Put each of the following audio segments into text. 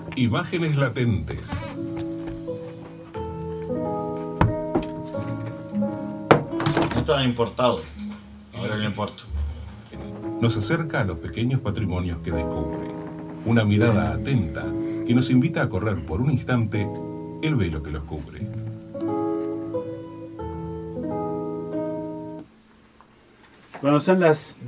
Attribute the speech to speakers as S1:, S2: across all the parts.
S1: Imágenes latentes.
S2: No estaba importado. Ahora no importa.
S1: Nos acerca a los pequeños patrimonios que descubre. Una mirada atenta que nos invita a correr por un instante el velo que los cubre.
S3: Cuando son las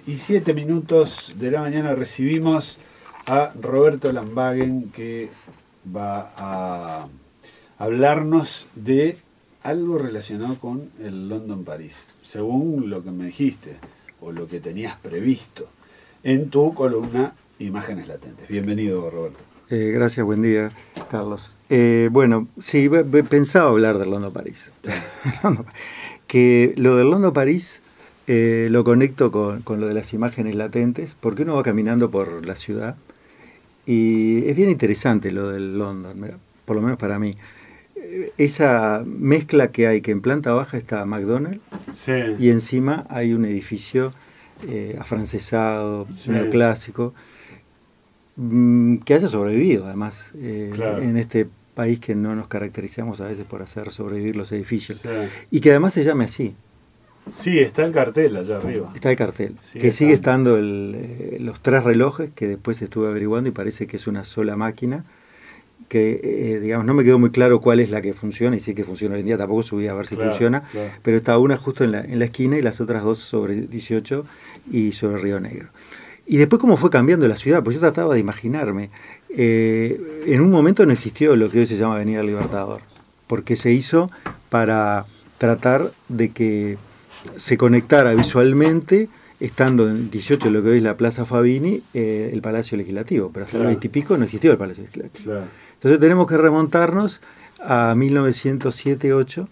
S3: 10:07 de la mañana recibimos a Roberto Lambagen, que va a hablarnos de algo relacionado con el London París, según lo que me dijiste o lo que tenías previsto en tu columna Imágenes Latentes. Bienvenido, Roberto.
S4: Gracias, buen día, Carlos. Bueno, sí, pensaba hablar del London París. Que lo del London París lo conecto con lo de las imágenes latentes, porque uno va caminando por la ciudad y es bien interesante lo del London, por lo menos para mí. Esa mezcla que hay, que en planta baja está McDonald's, sí, y encima hay un edificio afrancesado, sí, neoclásico, que haya sobrevivido además, claro, en este país que no nos caracterizamos a veces por hacer sobrevivir los edificios, sí, y que además se llame así.
S3: Sí, está el cartel allá arriba.
S4: Está el cartel, que sigue estando los 3 relojes, que después estuve averiguando y parece que es una sola máquina, que digamos no me quedó muy claro cuál es la que funciona, y sí que funciona hoy en día, tampoco subí a ver si funciona, claro, pero está una justo en la esquina y las otras 2 sobre 18 y sobre Río Negro. Y después cómo fue cambiando la ciudad, pues yo trataba de imaginarme, en un momento no existió lo que hoy se llama Avenida Libertador, porque se hizo para tratar de que se conectara visualmente, estando en 18 lo que hoy es la Plaza Fabini, el Palacio Legislativo, pero hasta el 20 y pico no existió el Palacio Legislativo. Claro. Entonces tenemos que remontarnos a 1907-8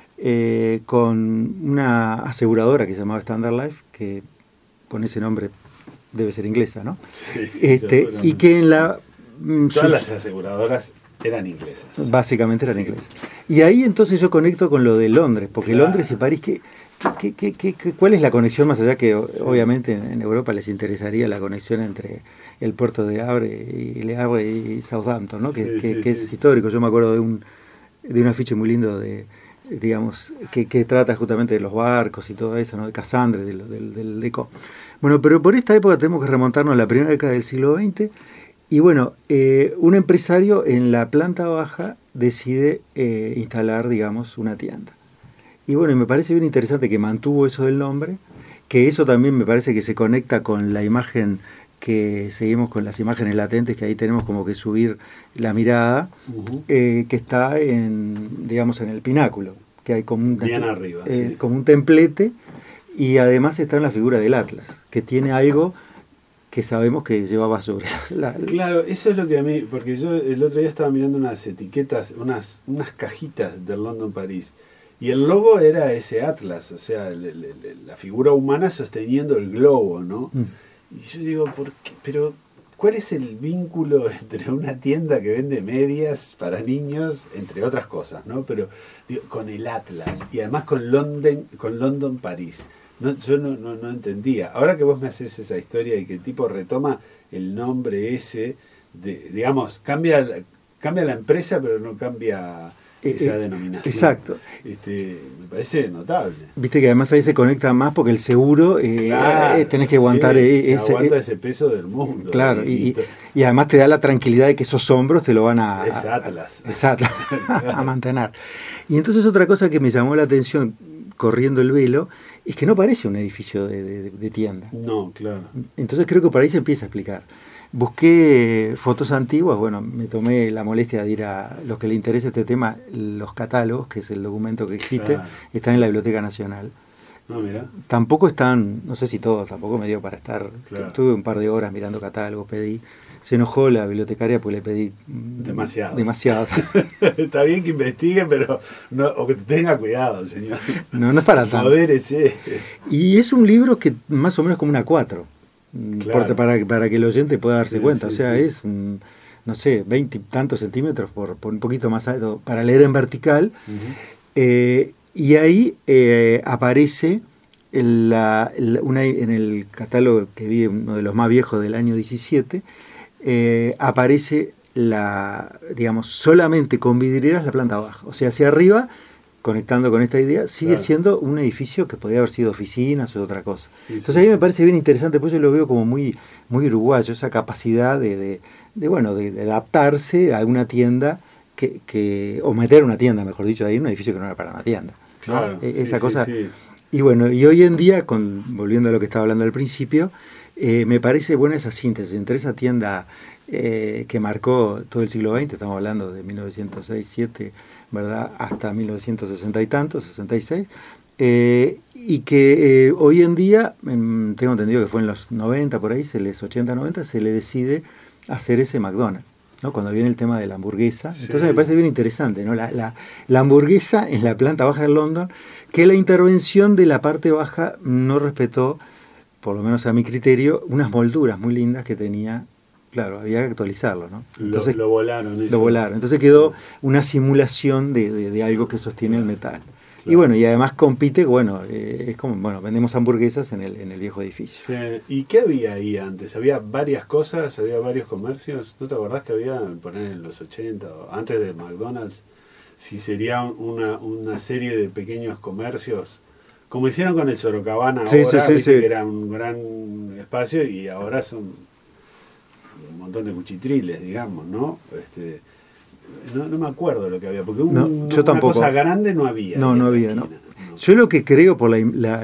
S4: con una aseguradora que se llamaba Standard Life, que con ese nombre debe ser inglesa, ¿no? Sí, y que en la...
S3: Todas las aseguradoras eran inglesas.
S4: Básicamente eran inglesas. Y ahí entonces yo conecto con lo de Londres, porque claro, Londres y París, ¿cuál es la conexión más allá que sí, obviamente en Europa les interesaría la conexión entre el puerto de Le Havre y Southampton, ¿no? Que es histórico. Yo me acuerdo de un afiche muy lindo digamos, que trata justamente de los barcos y todo eso, ¿no? De Cassandre, del Deco. Bueno, pero por esta época tenemos que remontarnos a la primera década del siglo XX y bueno, un empresario en la planta baja decide instalar, digamos, una tienda. Y bueno, me parece bien interesante que mantuvo eso del nombre, que eso también me parece que se conecta con la imagen que seguimos con las imágenes latentes, que ahí tenemos como que subir la mirada, que está digamos, en el pináculo, que hay como
S3: bien arriba, sí,
S4: como un templete, y además está en la figura del Atlas, que tiene algo que sabemos que llevaba sobre
S3: Claro, eso es lo que a mí, porque yo el otro día estaba mirando unas etiquetas, unas cajitas del London París, y el logo era ese Atlas, o sea, la figura humana sosteniendo el globo, ¿no? Y yo digo, ¿por qué? Pero, ¿cuál es el vínculo entre una tienda que vende medias para niños, entre otras cosas, ¿no? Pero digo, con el Atlas y además con London París. No, yo no entendía. Ahora que vos me haces esa historia y que el tipo retoma el nombre ese, digamos, cambia la empresa, pero no cambia esa denominación.
S4: Exacto.
S3: Me parece notable.
S4: Viste que además ahí se conecta más porque el seguro,
S3: claro,
S4: tenés que aguantar
S3: aguanta ese peso del mundo.
S4: Claro, y además te da la tranquilidad de que esos hombros te lo van a...
S3: Es Atlas.
S4: A mantener. Y entonces otra cosa que me llamó la atención corriendo el velo es que no parece un edificio de tienda.
S3: No, claro.
S4: Entonces creo que por ahí se empieza a explicar. Busqué fotos antiguas, bueno, me tomé la molestia de ir a los que les interesa este tema, los catálogos, que es el documento que existe, claro, están en la Biblioteca Nacional.
S3: No, mira.
S4: Tampoco están, no sé si todos, tampoco me dio para estar, claro, tuve un par de horas mirando catálogos, pedí. Se enojó la bibliotecaria porque le pedí demasiados.
S3: Está bien que investiguen, pero no, o que tenga cuidado, señor.
S4: No es para tanto.
S3: Modérese.
S4: Y es un libro que más o menos como una 4, claro, para que el oyente pueda darse cuenta. Sí, o sea, sí, es, no sé, 20 y tantos centímetros por un poquito más alto, para leer en vertical. Y ahí aparece en el catálogo que vi, uno de los más viejos del año 17, aparece digamos, solamente con vidrieras la planta baja. O sea, hacia arriba, conectando con esta idea, sigue siendo un edificio que podría haber sido oficinas o otra cosa.
S3: Sí,
S4: entonces a mí me parece bien interesante, pues yo lo veo como muy, muy uruguayo, esa capacidad de adaptarse a una tienda o meter una tienda, mejor dicho, ahí en un edificio que no era para una tienda.
S3: Claro,
S4: Esa cosa.
S3: sí.
S4: Y bueno, y hoy en día, volviendo a lo que estaba hablando al principio, me parece buena esa síntesis entre esa tienda que marcó todo el siglo XX, estamos hablando de 1906-7, ¿verdad?, hasta 1960 y tantos, 66, y que hoy en día, tengo entendido que fue en los 90, por ahí, 80-90, se le decide hacer ese McDonald's, ¿no? Cuando viene el tema de la hamburguesa.
S3: Sí.
S4: Entonces me parece bien interesante, ¿no? La hamburguesa en la planta baja de London, que la intervención de la parte baja no respetó, por lo menos a mi criterio, unas molduras muy lindas que tenía. Claro, había que actualizarlo, ¿no? Entonces,
S3: lo volaron. Eso.
S4: Lo volaron. Entonces quedó una simulación de algo que sostiene el metal. Claro. Y bueno, y además compite, es como, vendemos hamburguesas en el viejo edificio.
S3: Sí. ¿Y qué había ahí antes? ¿Había varias cosas? ¿Había varios comercios? ¿No te acordás que había, poner en los 80, antes de McDonald's? Si sería una serie de pequeños comercios, como hicieron con el Sorocabana ahora, que era un gran espacio y ahora son un montón de cuchitriles, digamos, ¿no? No me acuerdo lo que había, porque
S4: yo tampoco.
S3: Una cosa grande no había.
S4: No había, no. Yo lo que creo, por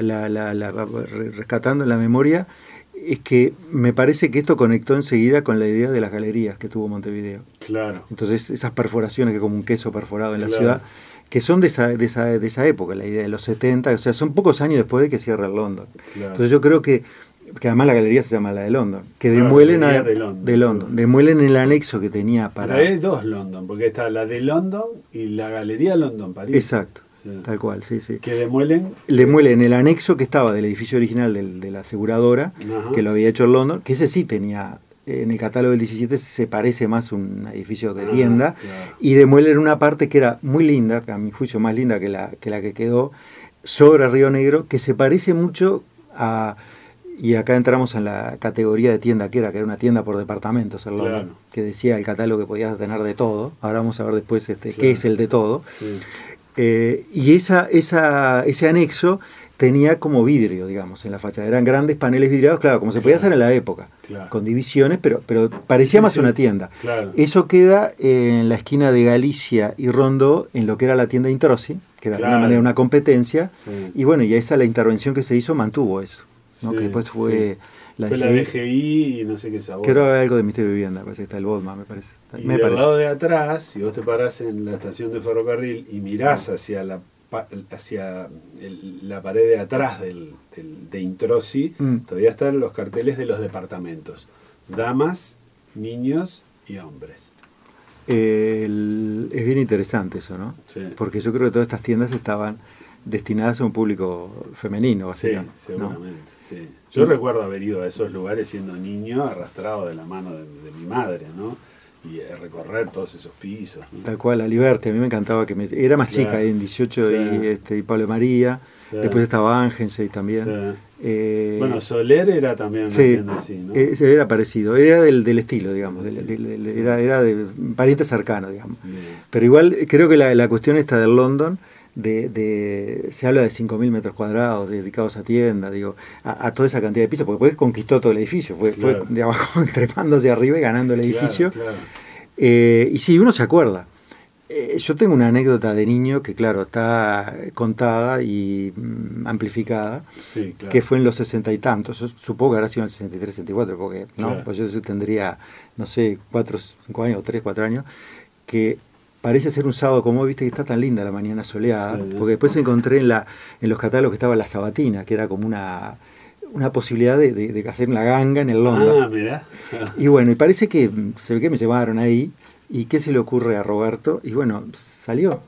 S4: rescatando la memoria, es que me parece que esto conectó enseguida con la idea de las galerías que tuvo Montevideo.
S3: Claro.
S4: Entonces, esas perforaciones, que como un queso perforado en la ciudad, que son de esa época, la idea de los 70, o sea, son pocos años después de que cierra el London. Claro. Entonces yo creo que además la galería se llama la de London, que demuelen demuelen el anexo que tenía para...
S3: Pero hay dos London, porque está la de London y la galería London París.
S4: Exacto, tal cual, sí.
S3: Que demuelen
S4: el anexo que estaba del edificio original de la aseguradora, que lo había hecho en London, que ese sí tenía, en el catálogo del 17 se parece más a un edificio de tienda, y demuelen una parte que era muy linda, a mi juicio más linda que la que quedó sobre Río Negro, que se parece mucho a... Y acá entramos en la categoría de tienda que era una tienda por departamentos, que decía el catálogo que podías tener de todo. Ahora vamos a ver después qué es el de todo. Sí. Y ese anexo tenía como vidrio, digamos, en la fachada. Eran grandes paneles vidriados, claro, como se podía hacer en la época, con divisiones, pero parecía más una tienda. Claro. Eso queda en la esquina de Galicia y Rondó, en lo que era la tienda Introssi, que era de alguna manera una competencia. Sí. Y bueno, y la intervención que se hizo mantuvo eso. ¿no? Que después fue
S3: la DGI y no sé qué sabor.
S4: Que era algo de Ministerio de Vivienda, parece que está el BODMA, me parece.
S3: Y del lado de atrás, si vos te parás en la estación de ferrocarril y mirás hacia la pared de atrás de Introssi, todavía están los carteles de los departamentos. Damas, niños y hombres.
S4: Es bien interesante eso, ¿no? Sí. Porque yo creo que todas estas tiendas estaban destinadas a un público femenino.
S3: Sí, seguramente. ¿No? Sí. Yo recuerdo haber ido a esos lugares siendo niño, arrastrado de la mano de mi madre, ¿no? Y recorrer todos esos pisos, ¿no?
S4: Tal cual, la Liberty, a mí me encantaba era más chica, en 18 y Pablo María, después estaba Ángense también.
S3: Sí. Bueno, Soler era también una tienda así, ¿no?
S4: Era parecido, era del estilo, digamos, era de pariente cercano, digamos. Bien. Pero igual creo que la cuestión esta del London, se habla de 5.000 metros cuadrados dedicados a tiendas, a toda esa cantidad de pisos, porque después conquistó todo el edificio, fue de abajo trepándose arriba y ganando el edificio. Claro. Y sí, uno se acuerda. Yo tengo una anécdota de niño que, claro, está contada y amplificada, que fue en los 60 y tantos. Yo supongo que habrá sido en el 63, 64, porque pues yo tendría, no sé, 4, 5 años, 3, 4 años, que parece ser un sábado como hoy, viste que está tan linda la mañana soleada, porque después encontré en los catálogos que estaba la sabatina, que era como una posibilidad de hacer una ganga en el London.
S3: Ah, mirá.
S4: Y bueno, y parece que se ve que me llevaron ahí, y qué se le ocurre a Roberto, y bueno, salió.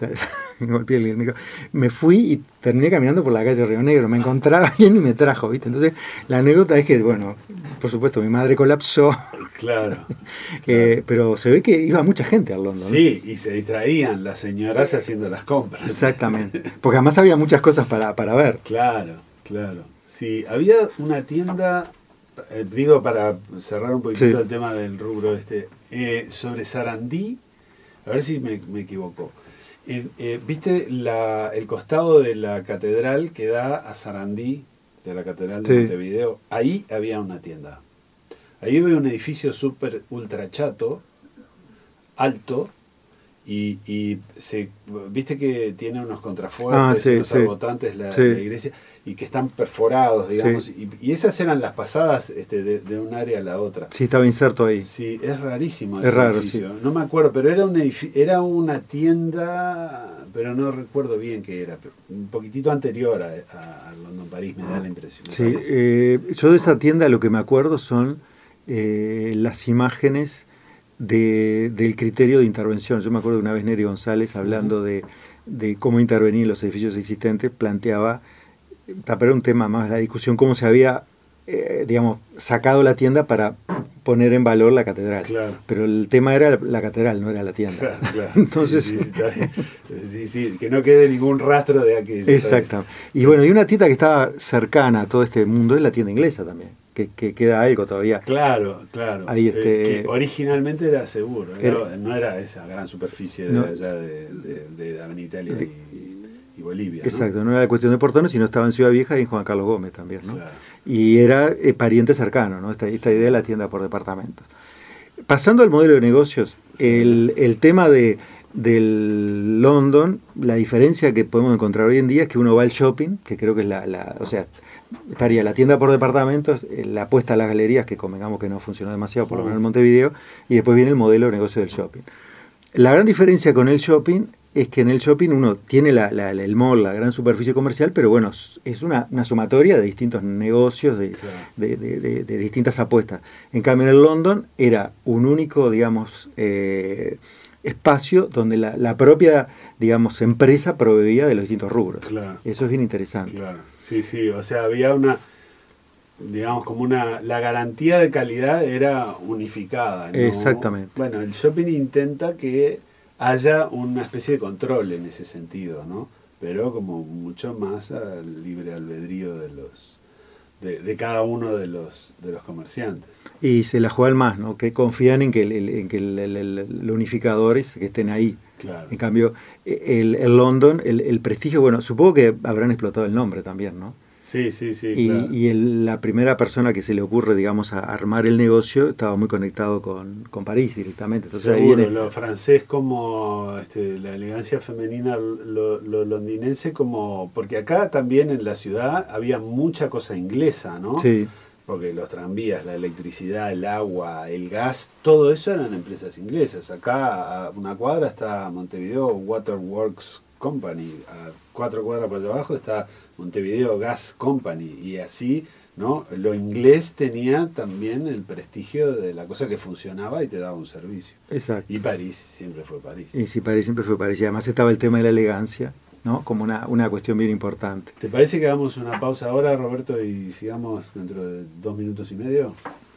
S4: Me fui y terminé caminando por la calle Río Negro, me encontraba alguien y me trajo, ¿viste? Entonces la anécdota es que, bueno, por supuesto mi madre colapsó.
S3: Claro.
S4: Pero se ve que iba mucha gente al London.
S3: Sí, y se distraían las señoras haciendo las compras.
S4: Exactamente, porque además había muchas cosas para ver.
S3: Claro. Sí, había una tienda digo para cerrar un poquito
S4: Sí.
S3: el tema del rubro sobre Sarandí, a ver si me equivoco. ¿Viste el costado de la catedral que da a Sarandí, de la catedral de
S4: Sí.
S3: Montevideo? Ahí había una tienda. Ahí había un edificio súper ultra chato, alto, y viste que tiene unos contrafuertes,
S4: Sí,
S3: unos
S4: sí.
S3: arbotantes la
S4: Sí.
S3: iglesia, y que están perforados, digamos,
S4: Sí.
S3: y esas eran las pasadas de un área a la otra.
S4: Sí, estaba inserto ahí.
S3: Sí, es rarísimo
S4: Es
S3: ese
S4: raro,
S3: edificio. No me acuerdo, pero era una tienda, pero no recuerdo bien qué era, pero un poquitito anterior a London París, me da la impresión. me
S4: Sí,
S3: parece.
S4: yo de esa tienda lo que me acuerdo son las imágenes del criterio de intervención. Yo me acuerdo de una vez Neri González hablando de cómo intervenir en los edificios existentes, planteaba, pero era un tema más la discusión, cómo se había, digamos, sacado la tienda para poner en valor la catedral.
S3: Claro.
S4: Pero el tema era la catedral, no era la tienda.
S3: Claro, claro.
S4: Entonces,
S3: Sí, está bien. Sí, que no quede ningún rastro de aquello.
S4: exacto. Y bueno, y una tienda que estaba cercana a todo este mundo es la tienda inglesa también, que queda algo todavía.
S3: Claro.
S4: Ahí
S3: Que originalmente era seguro, no era esa gran superficie de
S4: No.
S3: allá de Avenida Italia y Bolivia.
S4: Exacto, no era cuestión de portones, sino estaba en Ciudad Vieja y en Juan Carlos Gómez también, ¿no?
S3: Claro.
S4: Y era pariente cercano, ¿no? Esta idea de la tienda por departamentos. Pasando al modelo de negocios, el tema del London, la diferencia que podemos encontrar hoy en día es que uno va al shopping, que creo que es o sea, estaría la tienda por departamentos, la apuesta a las galerías, que convengamos que no funcionó demasiado, por lo menos en Montevideo, y después viene el modelo de negocio del shopping. La gran diferencia con el shopping es que en el shopping uno tiene el mall, la gran superficie comercial, pero bueno, es una sumatoria de distintos negocios, de distintas apuestas. En cambio, en el London era un único, digamos, espacio donde la propia, digamos, empresa proveía de los distintos rubros.
S3: Claro.
S4: Eso es bien interesante.
S3: Claro, sí, o sea, había digamos, la garantía de calidad era unificada, ¿no?
S4: Exactamente.
S3: Bueno, el shopping intenta que haya una especie de control en ese sentido, ¿no? Pero como mucho más al libre albedrío de cada uno de los comerciantes.
S4: Y se la juegan más, ¿no? Que confían en que el unificador es que estén ahí.
S3: Claro.
S4: En cambio, el London, el prestigio, bueno, supongo que habrán explotado el nombre también, ¿no?
S3: Sí,
S4: Y,
S3: claro.
S4: la primera persona que se le ocurre, digamos, a armar el negocio estaba muy conectado con París directamente. Entonces ahí
S3: Seguro,
S4: viene,
S3: lo francés como la elegancia femenina, lo londinense como... Porque acá también en la ciudad había mucha cosa inglesa, ¿no?
S4: sí,
S3: Porque los tranvías, la electricidad, el agua, el gas, todo eso eran empresas inglesas. Acá a una cuadra está Montevideo Waterworks Company, a 4 cuadras por allá abajo está Montevideo Gas Company, y así, ¿no? Lo inglés tenía también el prestigio de la cosa que funcionaba y te daba un servicio.
S4: exacto.
S3: Y París siempre fue París.
S4: Y sí, París siempre fue París. Y además estaba el tema de la elegancia, ¿no? Como una cuestión bien importante.
S3: ¿Te parece que hagamos una pausa ahora, Roberto, y sigamos dentro de 2 minutos y medio?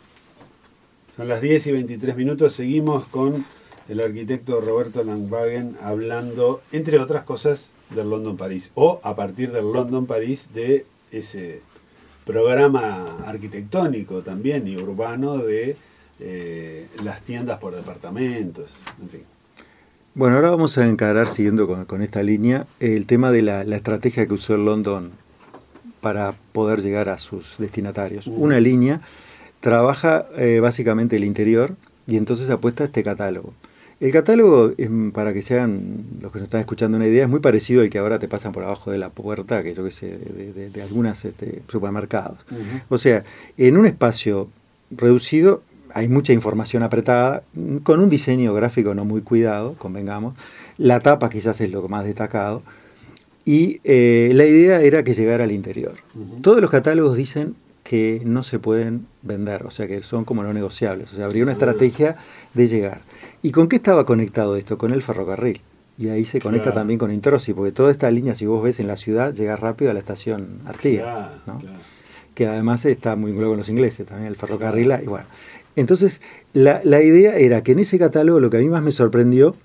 S3: Son las 10 y 23 minutos, seguimos con el arquitecto Roberto Langwagen hablando, entre otras cosas, del London París, o a partir del London París de ese programa arquitectónico también y urbano de las tiendas por departamentos, en fin.
S4: Bueno, ahora vamos a encarar, siguiendo con esta línea, el tema de la estrategia que usó el London para poder llegar a sus destinatarios. Una línea trabaja básicamente el interior y entonces apuesta a este catálogo. El catálogo, para que sean los que nos están escuchando una idea, es muy parecido al que ahora te pasan por abajo de la puerta, que yo que sé, de algunos supermercados. O sea, en un espacio reducido hay mucha información apretada, con un diseño gráfico no muy cuidado, convengamos. La tapa quizás es lo más destacado. Y la idea era que llegara al interior. Todos los catálogos dicen que no se pueden vender, o sea que son como no negociables. O sea, habría una estrategia de llegar. ¿Y con qué estaba conectado esto? Con el ferrocarril. Y ahí se conecta también con Interossi, porque toda esta línea, si vos ves en la ciudad, llega rápido a la estación Artigas, ¿no? Que además está muy vinculado con los ingleses, también el ferrocarril. Y bueno. Entonces, la idea era que en ese catálogo, lo que a mí más me sorprendió,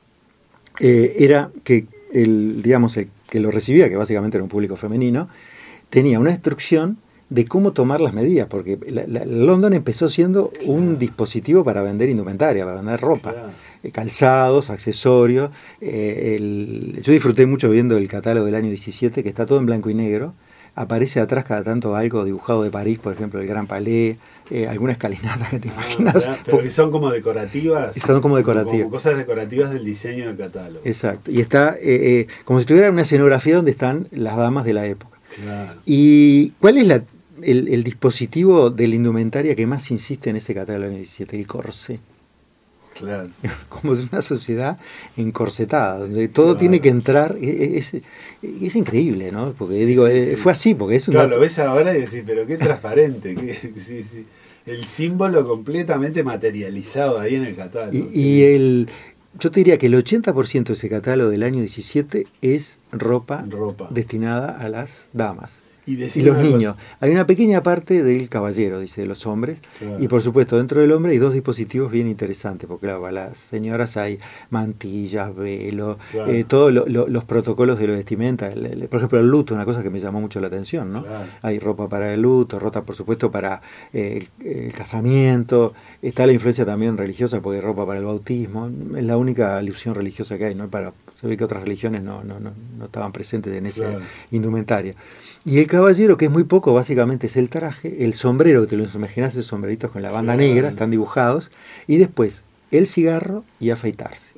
S4: era que el que lo recibía, que básicamente era un público femenino, tenía una instrucción de cómo tomar las medidas, porque London empezó siendo un dispositivo para vender indumentaria, para vender ropa, calzados, accesorios. Yo disfruté mucho viendo el catálogo del año 17, que está todo en blanco y negro. Aparece atrás cada tanto algo dibujado de París, por ejemplo, el Gran Palais, alguna escalinata que te imaginas.
S3: Pero que son como decorativas.
S4: Son como decorativas.
S3: Como cosas decorativas del diseño del catálogo.
S4: Exacto. Y está como si tuviera una escenografía donde están las damas de la época.
S3: Claro.
S4: ¿Y cuál es el dispositivo de la indumentaria que más insiste en ese catálogo del año 17? El corsé.
S3: Claro.
S4: Como es una sociedad encorsetada, donde todo tiene que entrar. Es increíble, ¿no? Porque fue así, porque es un
S3: Claro, lo ves ahora y decís, pero qué transparente. Sí. El símbolo completamente materializado ahí en el catálogo.
S4: Yo te diría que el 80% de ese catálogo del año 17 es ropa. Destinada a las damas. Y los niños. Hay una pequeña parte del caballero, dice, de los hombres. Claro. Y por supuesto, dentro del hombre hay dos dispositivos bien interesantes, porque claro, para las señoras hay mantillas, velos, todos los protocolos de la vestimenta. Por ejemplo, el luto, una cosa que me llamó mucho la atención, ¿no? Claro. Hay ropa para el luto, ropa por supuesto para el casamiento. Está la influencia también religiosa, porque hay ropa para el bautismo. Es la única alusión religiosa que hay, ¿no? Se ve que otras religiones no estaban presentes en esa indumentaria. Y el caballero, que es muy poco, básicamente es el traje, el sombrero, que te lo imaginas, esos sombreritos con la banda negra, están dibujados, y después el cigarro y afeitarse.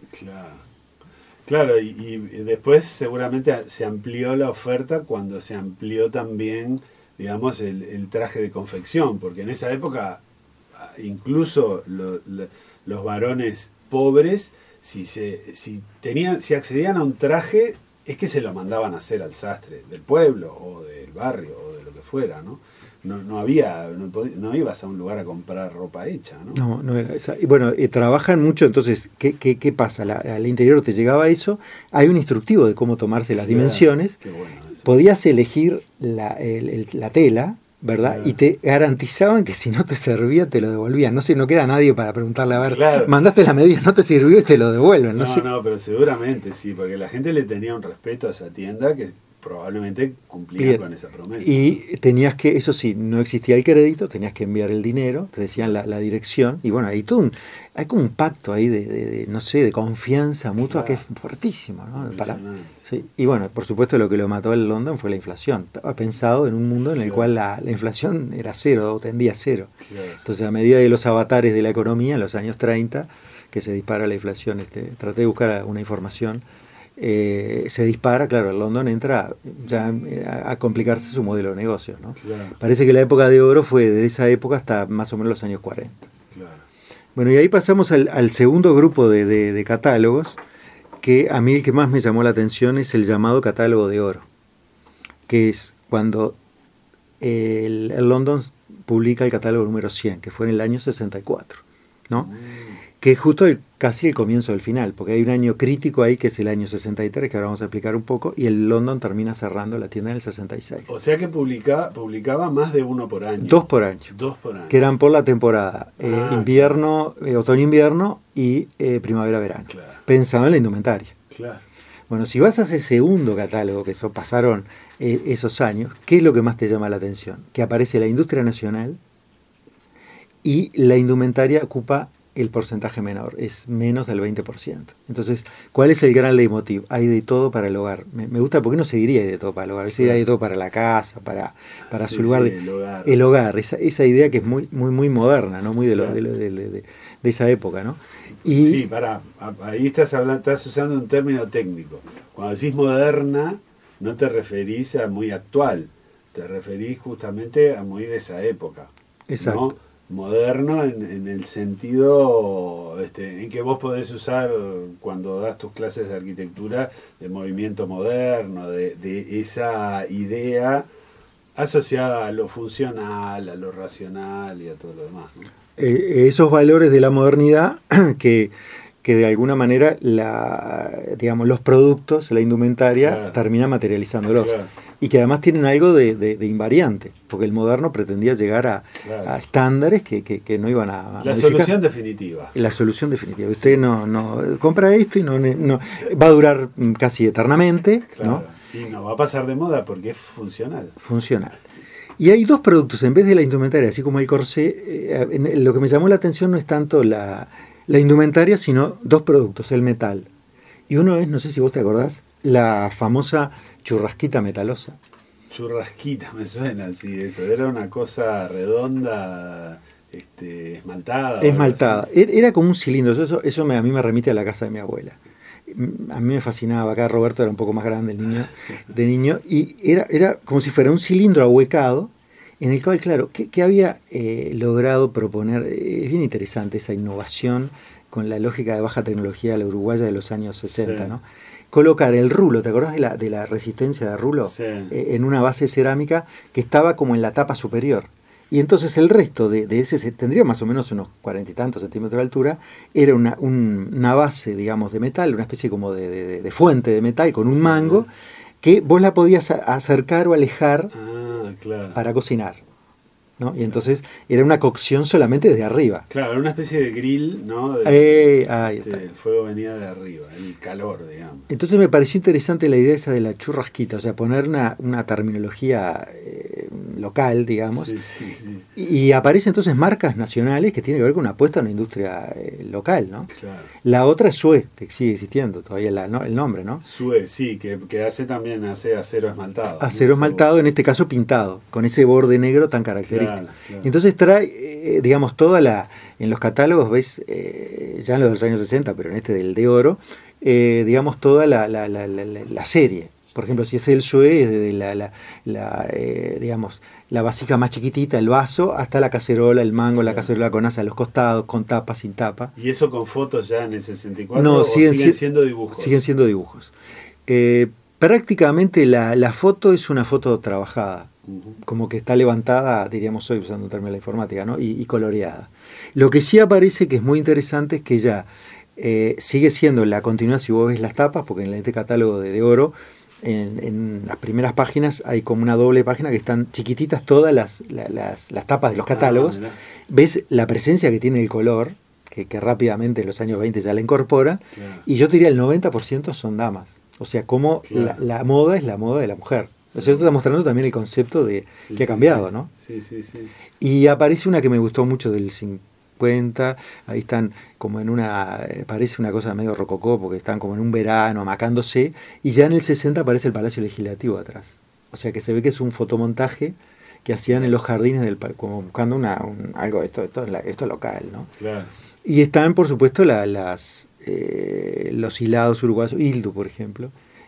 S3: Claro, y después seguramente se amplió la oferta cuando se amplió también, digamos, el traje de confección, porque en esa época incluso los varones pobres, si accedían a un traje, es que se lo mandaban a hacer al sastre del pueblo o del barrio o de lo que fuera, ¿no? No ibas a un lugar a comprar ropa hecha, ¿no?
S4: No era esa. Y bueno, trabajan mucho, entonces, ¿qué pasa? Al interior te llegaba eso, hay un instructivo de cómo tomarse las dimensiones, podías elegir la tela, ¿verdad? Claro. Y te garantizaban que si no te servía te lo devolvían. No queda nadie para preguntarle, a ver, mandaste la medida, no te sirvió y te lo devuelven.
S3: No, pero seguramente sí, porque la gente le tenía un respeto a esa tienda que probablemente cumplía con esa promesa.
S4: Y tenías que, eso sí, no existía el crédito, tenías que enviar el dinero, te decían la dirección, y bueno, hay como un pacto ahí de confianza mutua que es fuertísimo, ¿no? Sí. Y bueno, por supuesto lo que lo mató el London fue la inflación. Estaba pensado en un mundo en el cual la inflación era cero o tendía a cero. Entonces, a medida de los avatares de la economía, en los años 30, que se dispara la inflación, traté de buscar una información, se dispara, claro, el London entra ya a complicarse su modelo de negocio, ¿no? Parece que la época de oro fue de esa época hasta más o menos los años 40. Bueno, y ahí pasamos al segundo grupo de catálogos, que a mí el que más me llamó la atención es el llamado catálogo de oro, que es cuando el London publica el catálogo número 100, que fue en el año 64, ¿no? Que es justo casi el comienzo del final, porque hay un año crítico ahí que es el año 63, que ahora vamos a explicar un poco, y el London termina cerrando la tienda en el 66.
S3: O sea que publicaba más de uno por año.
S4: Dos por año. Que eran por la temporada, invierno, otoño-invierno y primavera-verano. Pensado en la indumentaria. Bueno, si vas a ese segundo catálogo, que pasaron esos años, ¿qué es lo que más te llama la atención? Que aparece la industria nacional y la indumentaria ocupa el porcentaje menor, es menos del 20%. Entonces, ¿cuál es el gran leitmotiv? Hay de todo para el hogar. Me gusta porque no se diría hay de todo para el hogar, hay de todo para la casa, para su lugar. El hogar, esa idea que es muy, muy, muy moderna, ¿no? Muy de esa época, ¿no?
S3: Sí, ahí estás usando un término técnico. Cuando decís moderna, no te referís a muy actual, te referís justamente a muy de esa época.
S4: Exacto.
S3: ¿no? Moderno en el sentido en que vos podés usar cuando das tus clases de arquitectura de movimiento moderno, de esa idea asociada a lo funcional, a lo racional y a todo lo demás, ¿no?
S4: Esos valores de la modernidad que de alguna manera los productos, la indumentaria, termina materializándolos. Y que además tienen algo de invariante, porque el moderno pretendía llegar a estándares que no iban a
S3: la solución definitiva.
S4: La solución definitiva. Sí. Usted no compra esto y no va a durar casi eternamente.
S3: Claro. ¿No? Y no va a pasar de moda porque es funcional.
S4: Y hay dos productos, en vez de la indumentaria, así como el corsé, lo que me llamó la atención no es tanto la indumentaria, sino dos productos, el metal. Y uno es, no sé si vos te acordás, la famosa churrasquita metalosa.
S3: Churrasquita, me suena así eso. Era una cosa redonda, esmaltada.
S4: Esmaltada. Era como un cilindro. Eso a mí me remite a la casa de mi abuela. A mí me fascinaba. Acá Roberto era un poco más grande de niño. Y era como si fuera un cilindro ahuecado, en el cual, claro, que había logrado proponer. Es bien interesante esa innovación con la lógica de baja tecnología de la uruguaya de los años 60, sí. ¿No? Colocar el rulo, ¿te acordás de la resistencia de rulo?
S3: Sí.
S4: En una base cerámica que estaba como en la tapa superior. Y entonces el resto de ese, tendría más o menos unos 40 y tantos centímetros de altura, era una base, digamos, de metal, una especie como de fuente de metal con un mango, que vos la podías acercar o alejar
S3: claro.
S4: para cocinar, ¿no? Y entonces era una cocción solamente desde arriba.
S3: Claro, era una especie de grill, ¿no? El fuego venía de arriba, el calor, digamos.
S4: Entonces me pareció interesante la idea esa de la churrasquita, o sea, poner una terminología local, digamos.
S3: Sí.
S4: Y aparecen entonces marcas nacionales que tienen que ver con una apuesta a una industria local, ¿no?
S3: Claro.
S4: La otra es SUE, que sigue existiendo todavía el nombre, ¿no?
S3: SUE, sí, que hace acero esmaltado.
S4: Acero esmaltado, en este caso pintado, con ese borde negro tan característico.
S3: Claro.
S4: Entonces trae, digamos, en los catálogos ves, ya en los de los años 60, pero en este del de oro, digamos, toda la serie. Por ejemplo, si es el SUE, es desde digamos, la vasija más chiquitita, el vaso, hasta la cacerola, el mango, la cacerola con asa a los costados, con tapa, sin tapa.
S3: ¿Y eso con fotos ya en el 64?
S4: No,
S3: ¿o siguen siendo dibujos?
S4: Siguen siendo dibujos. Prácticamente la foto es una foto trabajada, como que está levantada, diríamos hoy usando un término de la informática, ¿no? y coloreada. Lo que sí aparece que es muy interesante es que ya sigue siendo la continuidad, si vos ves las tapas, porque en este catálogo de oro, en las primeras páginas hay como una doble página que están chiquititas todas las tapas de los catálogos. Ves la presencia que tiene el color, que rápidamente en los años 20 ya la incorpora, y yo diría el 90% son damas. O sea, como la moda es la moda de la mujer. Sí. O sea, esto está mostrando también el concepto que ha cambiado, ¿no?
S3: Sí.
S4: Y aparece una que me gustó mucho del 50, ahí están como parece una cosa medio rococó, porque están como en un verano, amacándose, y ya en el 60 aparece el Palacio Legislativo atrás. O sea, que se ve que es un fotomontaje que hacían en los jardines del parque, como buscando algo de esto local, ¿no?
S3: Claro.
S4: Y están, por supuesto, los hilados uruguayos, Hildu, por ejemplo,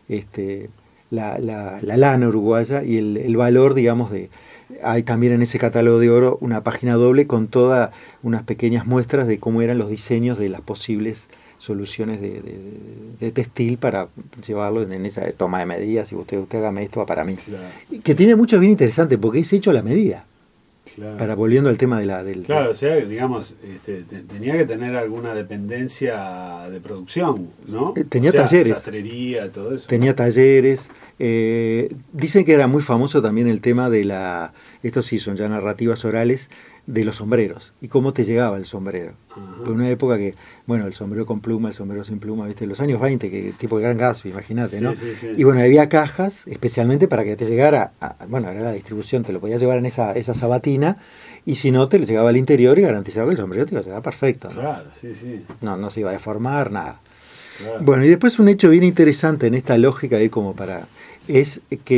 S4: la lana uruguaya y el valor, digamos, hay también en ese catálogo de oro una página doble con todas unas pequeñas muestras de cómo eran los diseños de las posibles soluciones de textil para llevarlo en esa toma de medidas, y usted hágame esto va para mí.
S3: Claro.
S4: Que tiene mucho bien interesante porque es hecho a la medida.
S3: Claro.
S4: Volviendo al tema del...
S3: Claro, o sea, digamos, tenía que tener alguna dependencia de producción, ¿no?
S4: Tenía talleres.
S3: Sastrería, todo eso.
S4: Tenía talleres. Dicen que era muy famoso también el tema de estos sí son ya narrativas orales, de los sombreros y cómo te llegaba el sombrero. Por una época que, bueno, el sombrero con pluma, el sombrero sin pluma, ¿viste? Los años 20, que tipo de Gran Gatsby, imagínate, ¿no?
S3: Sí.
S4: Y bueno, había cajas especialmente para que te llegara, bueno, era la distribución, te lo podías llevar en esa sabatina, y si no, te lo llegaba al interior y garantizaba que el sombrero te iba a llegar perfecto, ¿no?
S3: Claro, sí.
S4: No se iba a deformar, nada.
S3: Claro.
S4: Bueno, y después un hecho bien interesante en esta lógica es que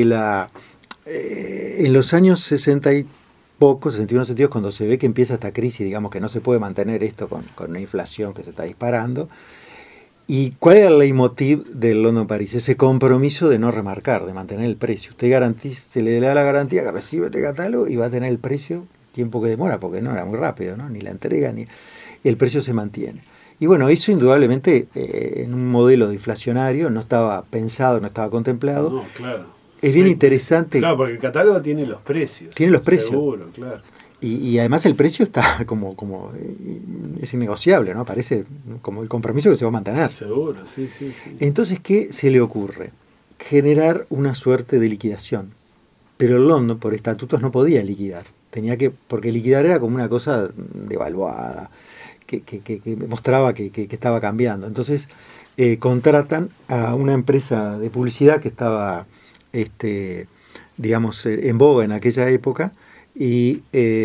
S4: en los años 60 y poco, 61, 62, cuando se ve que empieza esta crisis, digamos que no se puede mantener esto con una inflación que se está disparando. ¿Y cuál era el leitmotiv del London Paris? Ese compromiso de no remarcar, de mantener el precio. Usted se le da la garantía que recibe este catálogo y va a tener el precio, tiempo que demora, porque no era muy rápido, ¿no? Ni la entrega, ni el precio se mantiene. Y bueno, eso indudablemente en un modelo inflacionario no estaba pensado, no estaba contemplado.
S3: No, claro.
S4: Es bien interesante.
S3: Claro, porque el catálogo tiene los precios.
S4: Tiene los precios.
S3: Seguro, claro.
S4: Y además el precio está como es innegociable, ¿no? Parece como el compromiso que se va a mantener.
S3: Seguro, sí.
S4: Entonces, ¿qué se le ocurre? Generar una suerte de liquidación. Pero el London, por estatutos, no podía liquidar. Porque liquidar era como una cosa devaluada, que mostraba que estaba cambiando. Entonces, contratan a una empresa de publicidad que estaba digamos, en boga en aquella época, y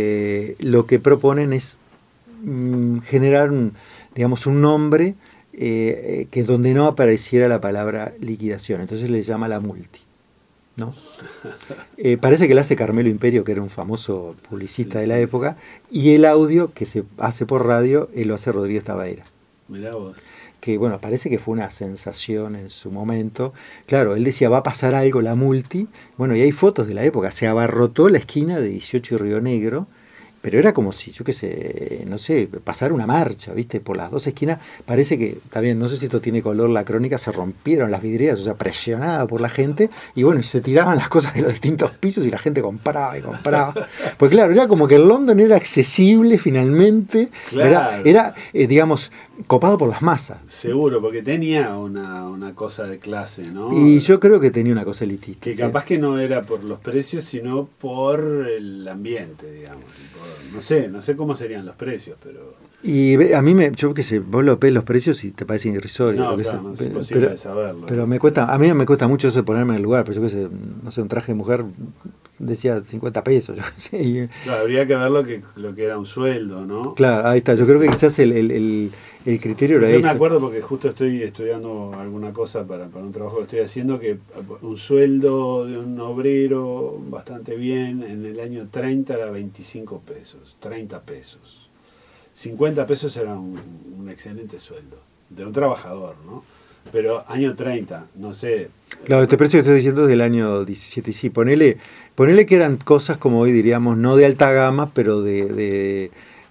S4: lo que proponen es generar digamos, un nombre que donde no apareciera la palabra liquidación, entonces le llama la multi, ¿no? Parece que la hace Carmelo Imperio, que era un famoso publicista de la época, y el audio que se hace por radio lo hace Rodríguez Tabaera.
S3: Mirá vos.
S4: Que bueno, parece que fue una sensación en su momento. Claro, él decía, va a pasar algo, la multi. Bueno, y hay fotos de la época, se abarrotó la esquina de 18 y Río Negro, pero era como si, yo qué sé, no sé, pasar una marcha, ¿viste? Por las dos esquinas, parece que, también, no sé si esto tiene color la crónica, se rompieron las vidrieras, o sea, presionada por la gente, y bueno, y se tiraban las cosas de los distintos pisos y la gente compraba y compraba. Pues claro, era como que el London era accesible finalmente,
S3: Claro.
S4: era digamos, copado por las masas.
S3: Seguro, porque tenía una cosa de clase, ¿no?
S4: Y yo creo que tenía una cosa elitista.
S3: Que
S4: ¿sí?
S3: capaz que no era por los precios, sino por el ambiente, digamos. Y no sé cómo serían los precios, pero...
S4: Y a mí, yo qué sé, vos lo ves los precios y te parece irrisorio.
S3: No,
S4: lo que
S3: claro,
S4: sea,
S3: no es imposible de saberlo.
S4: Pero a mí me cuesta mucho eso de ponerme en el lugar, pero yo qué sé, no sé, un traje de mujer decía 50 pesos, yo qué sé.
S3: Claro, habría que ver lo que era un sueldo, ¿no?
S4: Claro, ahí está, yo creo que quizás el criterio era
S3: Yo
S4: ese.
S3: me acuerdo porque justo estoy estudiando alguna cosa para un trabajo que estoy haciendo, que un sueldo de un obrero bastante bien en el año 30 era 25 pesos, 30 pesos. 50 pesos era un excelente sueldo de un trabajador, ¿no? Pero año 30, no sé.
S4: Claro, este precio que estoy diciendo es del año 17, y sí, ponele que eran cosas como hoy diríamos, no de alta gama, pero del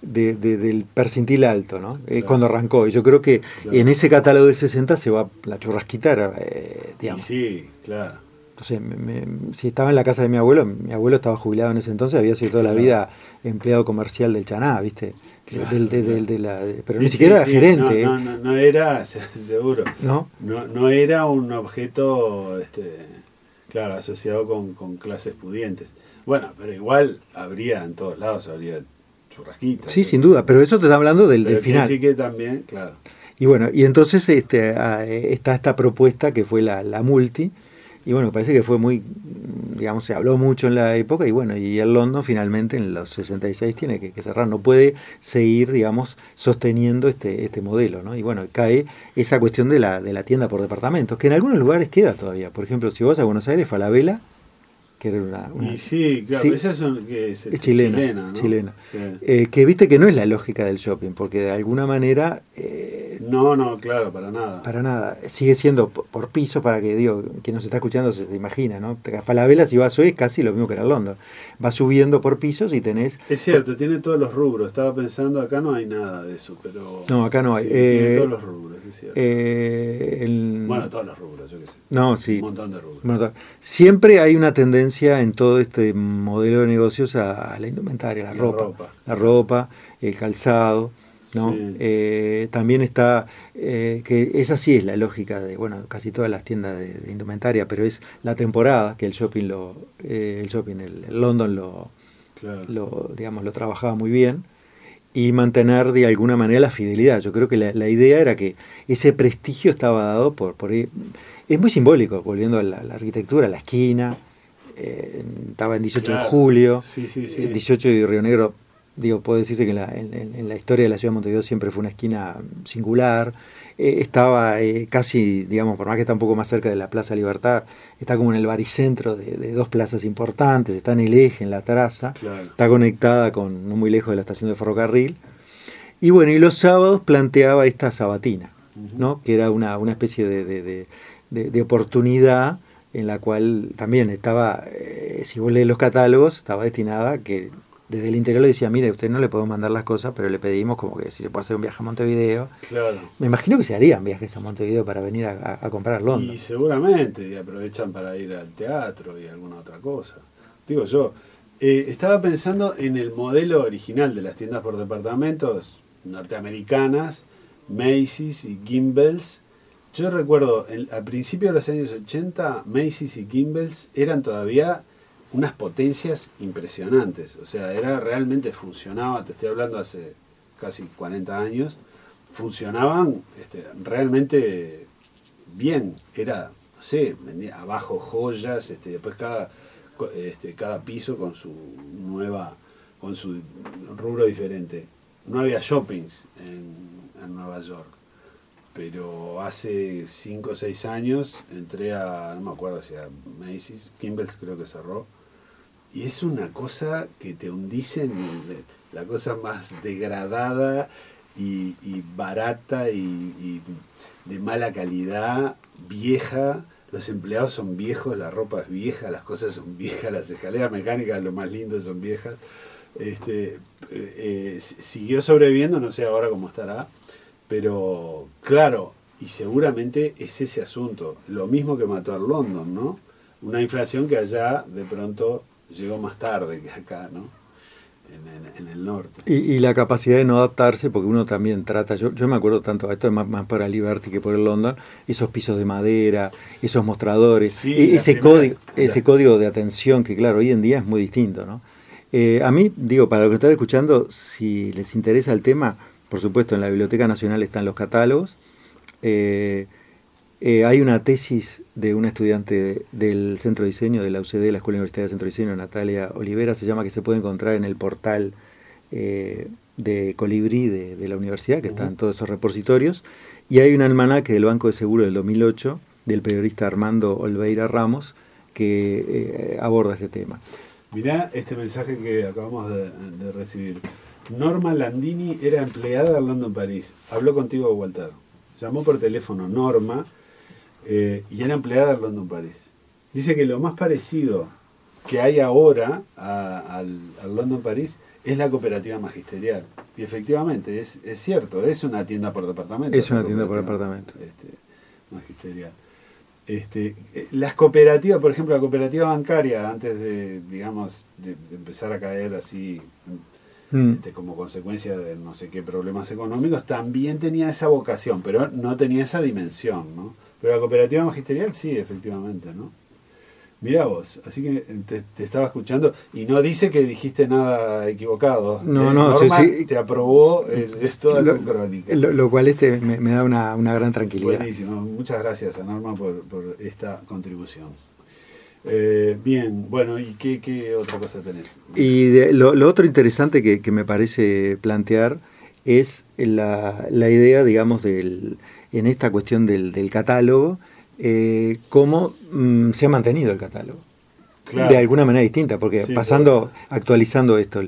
S4: percentil alto, ¿no?
S3: Claro.
S4: Cuando arrancó. Y yo creo que
S3: Claro.
S4: en ese catálogo del 60 se va la churrasquita,
S3: Y
S4: digamos.
S3: sí, claro.
S4: Entonces, si estaba en la casa de mi abuelo estaba jubilado en ese entonces, había sido toda la
S3: Claro.
S4: vida empleado comercial del Chaná, ¿viste?
S3: Claro,
S4: Pero
S3: Sí,
S4: ni siquiera era
S3: sí.
S4: gerente.
S3: No era, seguro.
S4: ¿No?
S3: No era un objeto, claro, asociado con clases pudientes. Bueno, pero igual habría en todos lados, habría churrasquitas.
S4: Sí, sin duda, pero eso te está hablando del
S3: Pero
S4: final.
S3: sí que también, claro.
S4: Y bueno, y entonces está esta propuesta que fue la multi, y bueno, parece que fue muy, digamos, se habló mucho en la época, y bueno, y el London finalmente en los 66 tiene que cerrar, no puede seguir, digamos, sosteniendo este modelo, ¿no? Y bueno, cae esa cuestión de la tienda por departamentos, que en algunos lugares queda todavía. Por ejemplo, si vas a Buenos Aires, Falabella, que era una
S3: Y sí, claro,
S4: sí,
S3: esa es
S4: chilena,
S3: ¿no?
S4: chilena.
S3: Sí.
S4: Que viste que no es la lógica del shopping, porque de alguna manera
S3: No, claro, para nada.
S4: para nada, sigue siendo por piso, para que digo, quien nos está escuchando se imagina, ¿no? Falabella, si vas hoy, es casi lo mismo que era London. Va subiendo por pisos y tenés...
S3: Es cierto, tiene todos los rubros. Estaba pensando, acá no hay nada de eso, pero...
S4: No, acá no hay.
S3: Sí, tiene todos los rubros, es cierto.
S4: Bueno,
S3: Todos los rubros, yo qué sé.
S4: no, sí.
S3: Un montón de rubros.
S4: Bueno, siempre hay una tendencia en todo este modelo de negocios a la indumentaria, la ropa, el calzado, ¿no?
S3: Sí.
S4: También está, que esa sí es la lógica de, bueno, casi todas las tiendas de indumentaria, pero es la temporada que el London
S3: Claro.
S4: digamos, lo trabajaba muy bien, y mantener de alguna manera la fidelidad. Yo creo que la idea era que ese prestigio estaba dado es muy simbólico, volviendo a la arquitectura, la esquina, estaba en 18
S3: Claro.
S4: de julio,
S3: Sí.
S4: 18 de Río Negro, digo, puedo decirse que en la historia de la ciudad de Montevideo siempre fue una esquina singular. Estaba casi, digamos, por más que está un poco más cerca de la Plaza Libertad, está como en el baricentro de dos plazas importantes, está en el eje, en la traza,
S3: Claro.
S4: está conectada con no muy lejos de la estación de ferrocarril. Y bueno, y los sábados planteaba esta sabatina, ¿no? Que era una especie de oportunidad en la cual también estaba, si vos lees los catálogos, estaba destinada a que desde el interior le decía, mire, usted no le podemos mandar las cosas, pero le pedimos como que si se puede hacer un viaje a Montevideo.
S3: Claro.
S4: Me imagino que se harían viajes a Montevideo para venir a comprar London.
S3: Y seguramente, y aprovechan para ir al teatro y alguna otra cosa. Digo yo, estaba pensando en el modelo original de las tiendas por departamentos norteamericanas, Macy's y Gimbels. Yo recuerdo, a principios de los años 80, Macy's y Gimbels eran todavía unas potencias impresionantes. O sea, realmente funcionaba, te estoy hablando hace casi 40 años, funcionaban realmente bien. Era, no sé, vendía abajo joyas, después cada cada piso con su rubro diferente. No había shoppings en Nueva York, pero hace 5 o 6 años entré no me acuerdo si a Macy's, Kimball's creo que cerró, y es una cosa que te hundís en la cosa más degradada y barata y de mala calidad, vieja. Los empleados son viejos, la ropa es vieja, las cosas son viejas, las escaleras mecánicas, lo más lindo, son viejas. Siguió sobreviviendo, no sé ahora cómo estará, pero claro, y seguramente es ese asunto, lo mismo que mató a London, ¿no? Una inflación que allá de pronto llegó más tarde que acá, ¿no? En el norte.
S4: Y la capacidad de no adaptarse, porque uno también trata, yo me acuerdo tanto, esto es más para Liberty que por el London, esos pisos de madera, esos mostradores,
S3: sí,
S4: ese código de atención que claro, hoy en día es muy distinto, ¿no? A mí, digo, para los que están escuchando, si les interesa el tema, por supuesto en la Biblioteca Nacional están los catálogos. Hay una tesis de una estudiante del Centro de Diseño de la UCD, la Escuela Universitaria de Centro de Diseño, Natalia Olivera, se llama, que se puede encontrar en el portal de Colibrí de la universidad, que están todos esos repositorios, y hay un almanaque del Banco de Seguro del 2008, del periodista Armando Olveira Ramos, que aborda este tema.
S3: Mirá este mensaje que acabamos de recibir. Norma Landini era empleada de London París. Habló contigo, Walter. Llamó por teléfono Norma y era empleada de London París. Dice que lo más parecido que hay ahora al London París es la cooperativa magisterial. Y efectivamente, es cierto, es una tienda por departamento.
S4: Es una tienda por departamento.
S3: Magisterial. Las cooperativas, por ejemplo, la cooperativa bancaria, antes de empezar a caer así como consecuencia de no sé qué problemas económicos, también tenía esa vocación, pero no tenía esa dimensión, ¿no? Pero la cooperativa magisterial sí, efectivamente, ¿no? Mirá vos, así que te estaba escuchando y no dice que dijiste nada equivocado.
S4: No,
S3: Norma
S4: sí.
S3: te aprobó toda tu crónica.
S4: Lo cual me da una gran tranquilidad.
S3: Buenísimo, muchas gracias a Norma por esta contribución. Bien, bueno, ¿y qué otra cosa tenés?
S4: Y lo otro interesante que me parece plantear es la idea, digamos, en esta cuestión del catálogo, cómo se ha mantenido el catálogo. Claro. De alguna manera distinta, porque sí, actualizando esto,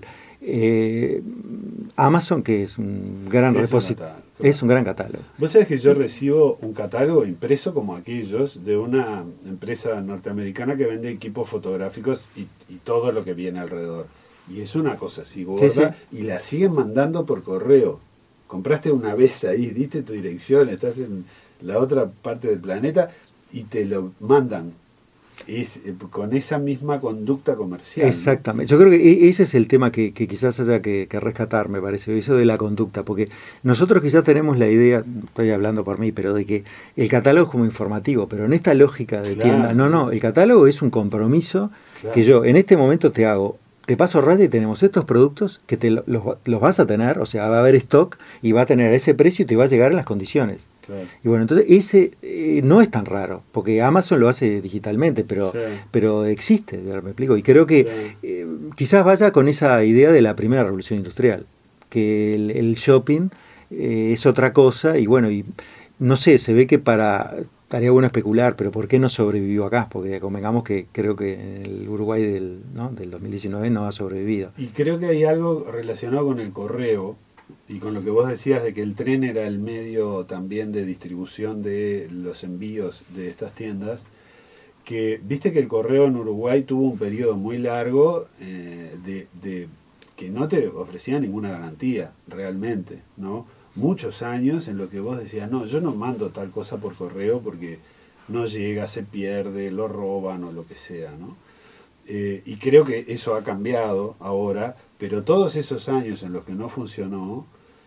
S4: Amazon, que es un gran repositorio, es un gran catálogo.
S3: Vos sabés que yo recibo un catálogo impreso como aquellos de una empresa norteamericana que vende equipos fotográficos y todo lo que viene alrededor. Y es una cosa así gorda, sí. Y la siguen mandando por correo. Compraste una vez ahí, diste tu dirección, estás en la otra parte del planeta y te lo mandan. Es con esa misma conducta comercial.
S4: Exactamente. ¿No? Yo creo que ese es el tema que quizás haya que rescatar, me parece, eso de la conducta, porque nosotros quizás tenemos la idea, estoy hablando por mí, pero de que el catálogo es como informativo, pero en esta lógica de tienda, no, el catálogo es un compromiso que yo en este momento te paso raya y tenemos estos productos que los vas a tener, o sea, va a haber stock y va a tener ese precio y te va a llegar en las condiciones. Claro. Y bueno, entonces ese no es tan raro, porque Amazon lo hace digitalmente, pero existe, me explico. Y creo que quizás vaya con esa idea de la primera revolución industrial, que el shopping es otra cosa, y bueno, y no sé, se ve que estaría bueno especular, pero ¿por qué no sobrevivió acá? Porque convengamos que creo que en el Uruguay del 2019 no ha sobrevivido.
S3: Y creo que hay algo relacionado con el correo, y con lo que vos decías de que el tren era el medio también de distribución de los envíos de estas tiendas, que viste que el correo en Uruguay tuvo un periodo muy largo de que no te ofrecía ninguna garantía realmente, ¿no? Muchos años en los que vos decías, no, yo no mando tal cosa por correo porque no llega, se pierde, lo roban o lo que sea, ¿no? Y creo que eso ha cambiado ahora, pero todos esos años en los que no funcionó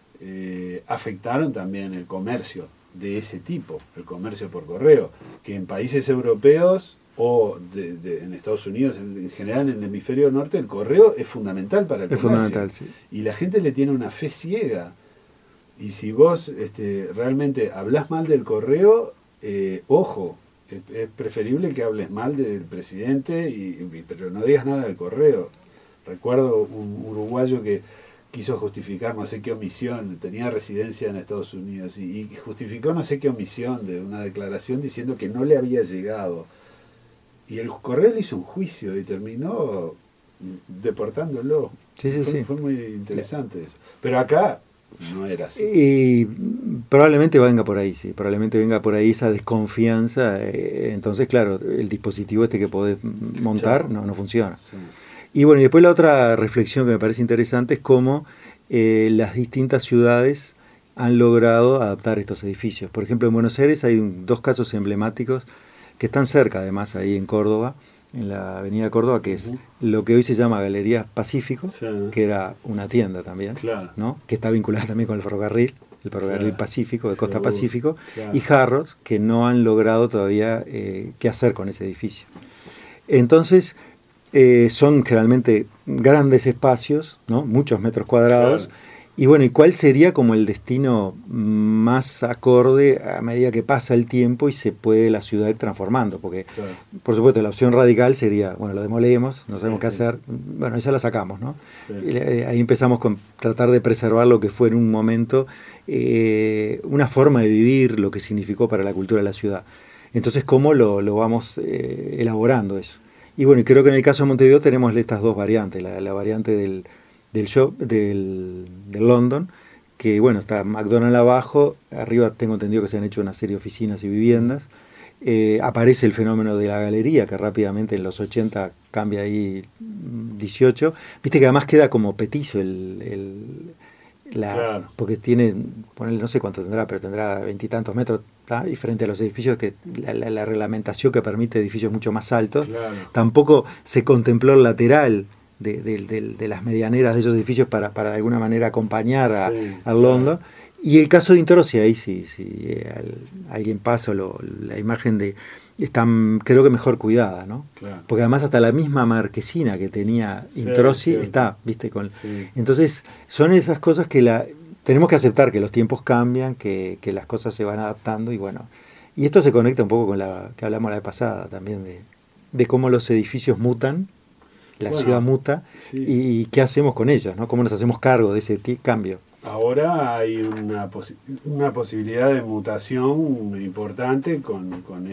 S3: afectaron también el comercio de ese tipo, el comercio por correo, que en países europeos o en Estados Unidos, en general en el hemisferio norte, el correo es fundamental para el comercio.
S4: Fundamental, sí.
S3: Y la gente le tiene una fe ciega. Y si vos realmente hablás mal del correo, ojo, Es preferible que hables mal del presidente, pero no digas nada del correo. Recuerdo un uruguayo que quiso justificar no sé qué omisión, tenía residencia en Estados Unidos y justificó no sé qué omisión de una declaración diciendo que no le había llegado. Y el correo le hizo un juicio y terminó deportándolo. Fue muy interesante eso. Pero acá no era así.
S4: Y probablemente venga por ahí, sí. Probablemente venga por ahí esa desconfianza. Entonces, claro, el dispositivo este que podés montar no funciona. Sí. Y bueno, y después la otra reflexión que me parece interesante es cómo las distintas ciudades han logrado adaptar estos edificios. Por ejemplo, en Buenos Aires hay dos casos emblemáticos que están cerca, además, ahí en Córdoba, en la avenida Córdoba, que es lo que hoy se llama Galería Pacífico, que era una tienda también, ¿no? Que está vinculada también con el ferrocarril Pacífico, de Costa Pacífico, y Harrods, que no han logrado todavía qué hacer con ese edificio. Entonces, son generalmente grandes espacios, ¿no? Muchos metros cuadrados. Y bueno, ¿y cuál sería como el destino más acorde a medida que pasa el tiempo y se puede la ciudad ir transformando? Porque, por supuesto, la opción radical sería, bueno, lo demolemos, no sabemos qué hacer, bueno, esa la sacamos, ¿no? Y ahí empezamos con tratar de preservar lo que fue en un momento una forma de vivir, lo que significó para la cultura de la ciudad. Entonces, ¿cómo lo vamos elaborando eso? Y bueno, y creo que en el caso de Montevideo tenemos estas dos variantes, la variante del London, que bueno, está McDonald's abajo, arriba tengo entendido que se han hecho una serie de oficinas y viviendas, aparece el fenómeno de la galería, que rápidamente en los 80 cambia ahí 18, viste que además queda como petizo porque tiene, no sé cuánto tendrá, pero tendrá 20 y tantos metros, ¿tá? Y frente a los edificios, que la reglamentación que permite edificios mucho más altos, tampoco se contempló el lateral de las medianeras de esos edificios para de alguna manera acompañar al London. Y el caso de Intorsi, ahí sí, alguien pasa la imagen está, creo que mejor cuidada, ¿no? Porque además hasta la misma marquesina que tenía Intorsi está, ¿viste? Entonces son esas cosas que tenemos que aceptar, que los tiempos cambian, que las cosas se van adaptando, y bueno, y esto se conecta un poco con la que hablamos la vez pasada también, de cómo los edificios mutan, la ciudad muta, y qué hacemos con ellos, ¿no? Cómo nos hacemos cargo de ese cambio.
S3: Ahora hay una posibilidad de mutación importante con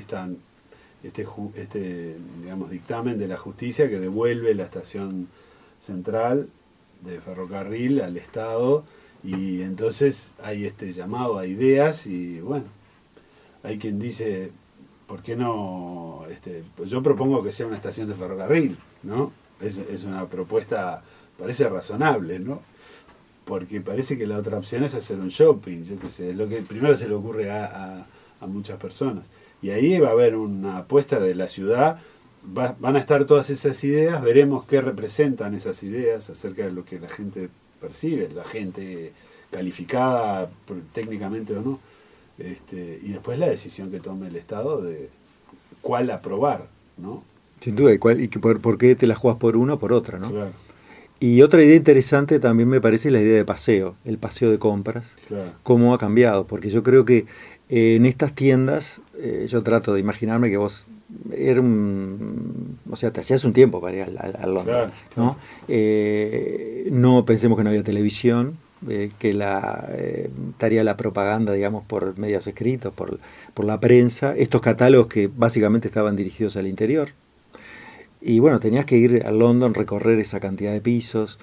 S3: este digamos, dictamen de la justicia que devuelve la estación central de ferrocarril al Estado, y entonces hay este llamado a ideas, y bueno, hay quien dice, ¿por qué no? Pues yo propongo que sea una estación de ferrocarril, ¿no? Es una propuesta, parece razonable, ¿no? Porque parece que la otra opción es hacer un shopping, yo qué sé, lo que primero se le ocurre a muchas personas. Y ahí va a haber una apuesta de la ciudad, van a estar todas esas ideas, veremos qué representan esas ideas acerca de lo que la gente percibe, la gente calificada técnicamente o no, y después la decisión que tome el Estado de cuál aprobar, ¿no?
S4: Sin duda, y por qué te la jugás por una o por otra, ¿no?
S3: Claro.
S4: Y otra idea interesante también me parece la idea de paseo, el paseo de compras, cómo ha cambiado, porque yo creo que en estas tiendas, yo trato de imaginarme que vos o sea, te hacías un tiempo para ir al London, ¿no? No pensemos que no había televisión, que estaría la propaganda, digamos, por medios escritos, por la prensa, estos catálogos que básicamente estaban dirigidos al interior. Y bueno, tenías que ir a London, recorrer esa cantidad de pisos.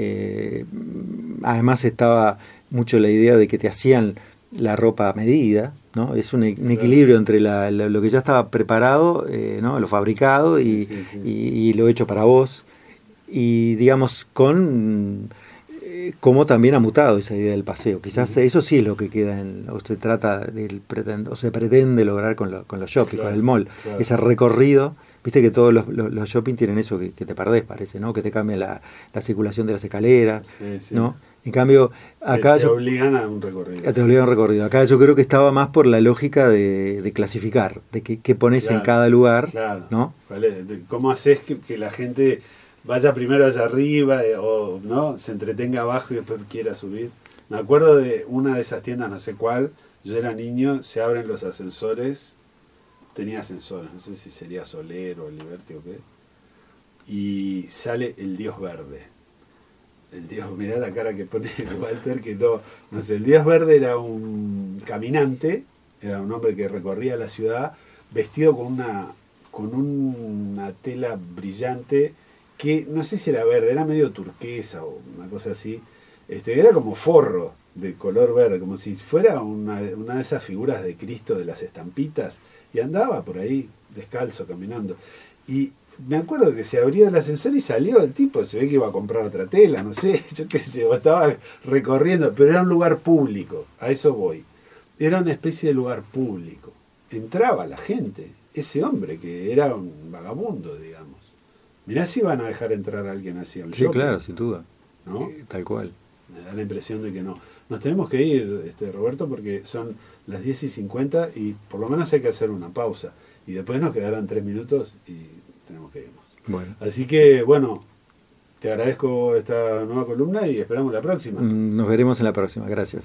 S4: Además estaba mucho la idea de que te hacían la ropa a medida, ¿no? Es un equilibrio entre lo que ya estaba preparado, ¿no? Lo fabricado y lo hecho para vos. Y digamos, cómo también ha mutado esa idea del paseo. Quizás eso sí es lo que queda o se trata o se pretende lograr con los shopping, con el mall. Ese recorrido. Viste que todos los shopping tienen eso que te perdés, parece, ¿no? Que te cambia la circulación de las escaleras, ¿no? En cambio, acá
S3: te obligan a un recorrido.
S4: Te obligan a un recorrido. Acá yo creo que estaba más por la lógica de clasificar, de qué pones en cada lugar, ¿no?
S3: ¿Cómo haces que la gente vaya primero allá arriba o no se entretenga abajo y después quiera subir? Me acuerdo de una de esas tiendas, no sé cuál, yo era niño, se abren los ascensores tenía ascensores, no sé si sería Soler o Liberty o qué. Y sale el Dios Verde. El Dios, mirá la cara que pone Walter, que no sé, el Dios Verde era un caminante, era un hombre que recorría la ciudad vestido con una tela brillante que no sé si era verde, era medio turquesa o una cosa así. Era como forro de color verde, como si fuera una de esas figuras de Cristo de las estampitas, y andaba por ahí descalzo caminando. Y me acuerdo que se abrió el ascensor y salió el tipo, se ve que iba a comprar otra tela, no sé, yo qué sé, o estaba recorriendo, pero era un lugar público, a eso voy. Era una especie de lugar público. Entraba la gente, ese hombre que era un vagabundo, digamos. Mirá si van a dejar entrar a alguien así a un
S4: Sí,
S3: shopping,
S4: claro, sin duda.
S3: ¿no?
S4: Tal cual.
S3: Me da la impresión de que no. Nos tenemos que ir, Roberto, porque son las 10:50 y por lo menos hay que hacer una pausa. Y después nos quedarán 3 minutos y tenemos que irnos.
S4: Bueno.
S3: Así que, bueno, te agradezco esta nueva columna y esperamos la próxima.
S4: Nos veremos en la próxima. Gracias.